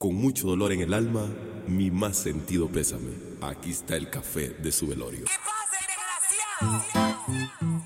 Con mucho dolor en el alma, mi más sentido pésame. Aquí está el café de su velorio. ¿Qué pasa, desgraciado?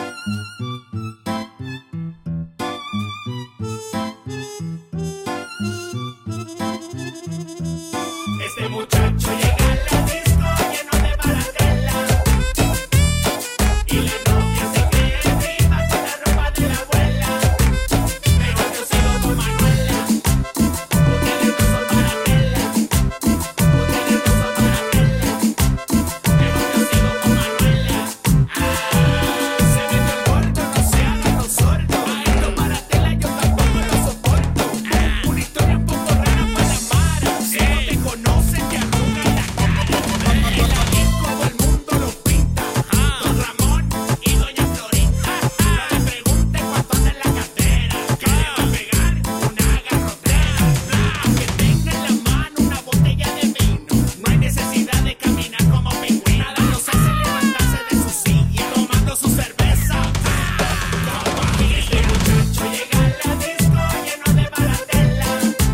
Este muchacho llega a la disco lleno de baratela y la novia se cree encima con la ropa de la abuela. Mejor yo sigo con Manuela, ustedes no son baratela, ustedes no son baratela. Mejor yo sigo con Manuela. Se mete el gordo, no se hagan los sordos. A estos baratela yo tampoco los soporto. Una historia un poco rara para la Mara. Si no te conocen, te arrugan la cara. En la disco todo el mundo los pinta. Don Ramón y Doña Florinda. No le pregunten cuánto anda en la cartera, que le va a pegar una garrotera. Que tenga en la mano una botella de vino. No hay necesidad de caminar como pingüino. Nada los hace levantarse de su silla tomando su cerveza. Como aquí este muchacho llega a la disco lleno de baratela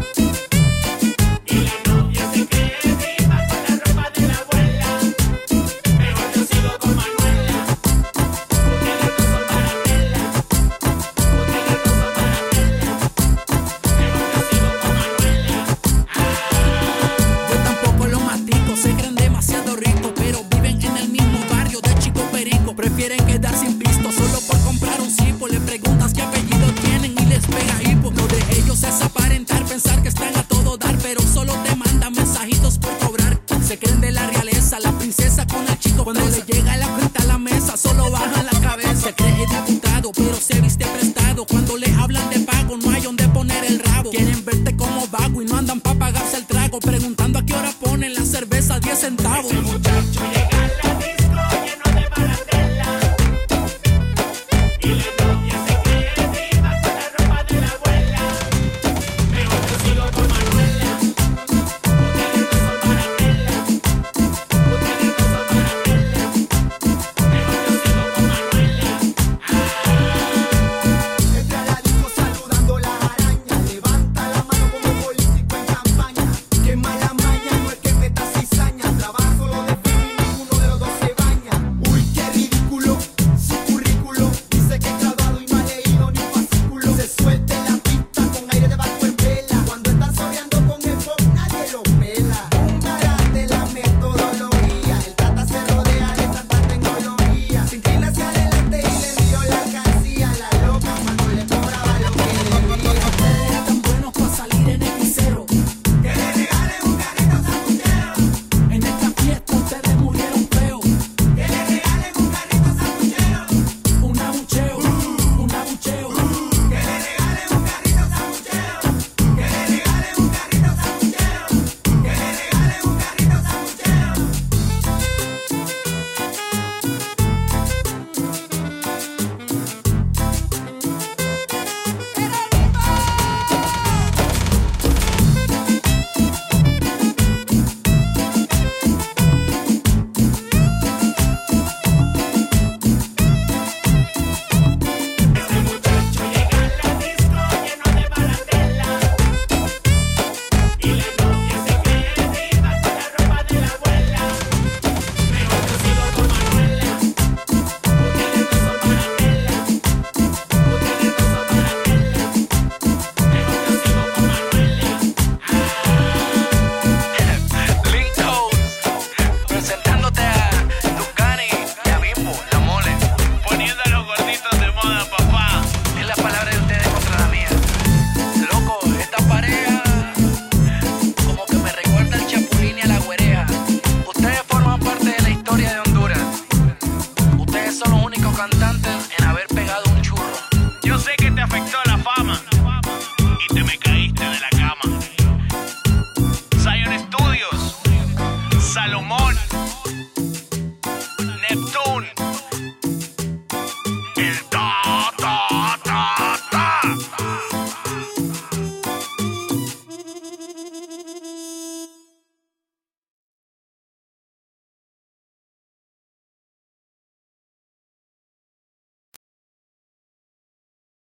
y la novia se cree encima con la ropa de la abuela. Mejor yo sigo con Manuela, ustedes no son baratela, ustedes no son baratela. Mejor yo sigo con Manuela. Yo tampoco los mastico, se creen demasiado ricos, pero viven en el mismo barrio de Chico Perico. Prefieren quedar sin pisto solo por comprar un cipo. Le preguntas qué apellido tienen y les pega hipo. Lo de ellos es aparentar, pensar que están a todo dar, pero solo te mandan mensajitos por cobrar. Se creen de la realeza, la princesa con el chico. Cuando le llega la cuenta a la mesa, solo bajan la cabeza. Se cree diputado, pero se viste prestado. Cuando le hablan de pago, no hay donde poner el rabo. Quieren verte como vago y no andan pa' pagarse el trago. Preguntando a qué hora ponen la cerveza 10 centavos. Ese muchacho llega